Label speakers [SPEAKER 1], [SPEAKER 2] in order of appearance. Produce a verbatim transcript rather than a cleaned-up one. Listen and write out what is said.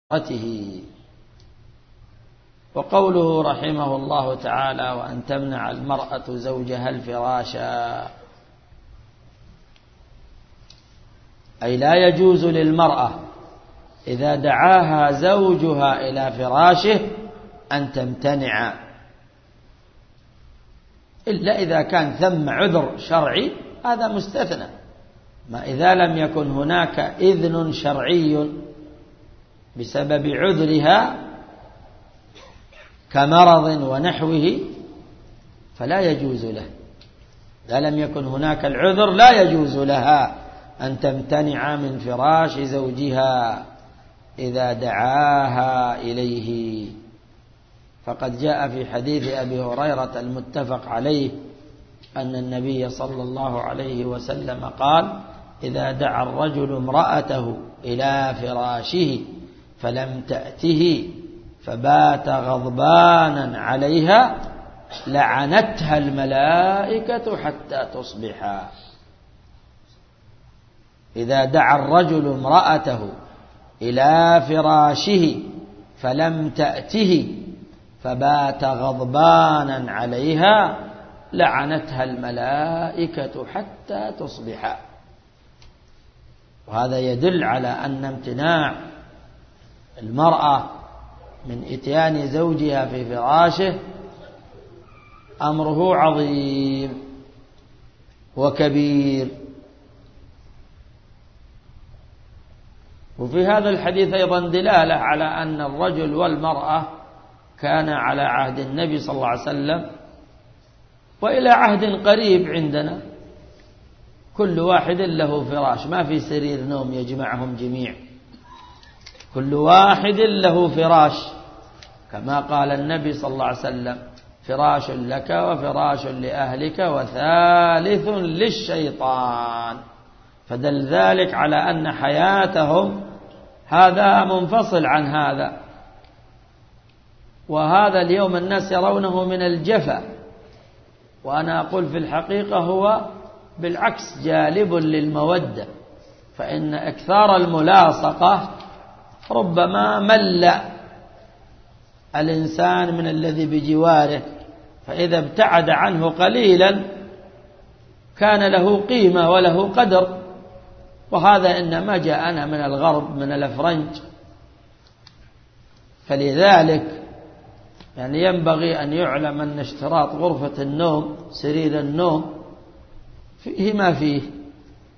[SPEAKER 1] ته. وقوله رحمه الله تعالى وأن تمنع المرأة زوجها الفراشا، أي لا يجوز للمرأة إذا دعاها زوجها إلى فراشه أن تمتنع، إلا إذا كان ثم عذر شرعي، هذا مستثنى. ما إذا لم يكن هناك إذن شرعي بسبب عذرها كمرض ونحوه فلا يجوز له. إذا لم يكن هناك العذر لا يجوز لها أن تمتنع من فراش زوجها إذا دعاها إليه. فقد جاء في حديث أبي هريرة المتفق عليه أن النبي صلى الله عليه وسلم قال: إذا دعا الرجل امرأته إلى فراشه فلم تأته فبات غضبانا عليها لعنتها الملائكة حتى تصبح. إذا دعا الرجل امرأته إلى فراشه فلم تأته فبات غضبانا عليها لعنتها الملائكة حتى تصبح. وهذا يدل على أن امتناع المرأة من إتيان زوجها في فراشه أمره عظيم وكبير. وفي هذا الحديث أيضا دلالة على أن الرجل والمرأة كان على عهد النبي صلى الله عليه وسلم وإلى عهد قريب عندنا كل واحد له فراش، ما في سرير نوم يجمعهم جميع، كل واحد له فراش، كما قال النبي صلى الله عليه وسلم: فراش لك وفراش لأهلك وثالث للشيطان. فدل ذلك على أن حياتهم هذا منفصل عن هذا. وهذا اليوم الناس يرونه من الجفا، وأنا أقول في الحقيقة هو بالعكس جالب للمودة، فإن إكثار الملاصقة ربما مل الإنسان من الذي بجواره، فإذا ابتعد عنه قليلا كان له قيمة وله قدر. وهذا إنما جاءنا من الغرب من الأفرنج. فلذلك يعني ينبغي أن يعلم أن اشتراط غرفة النوم سرير النوم فيه ما فيه،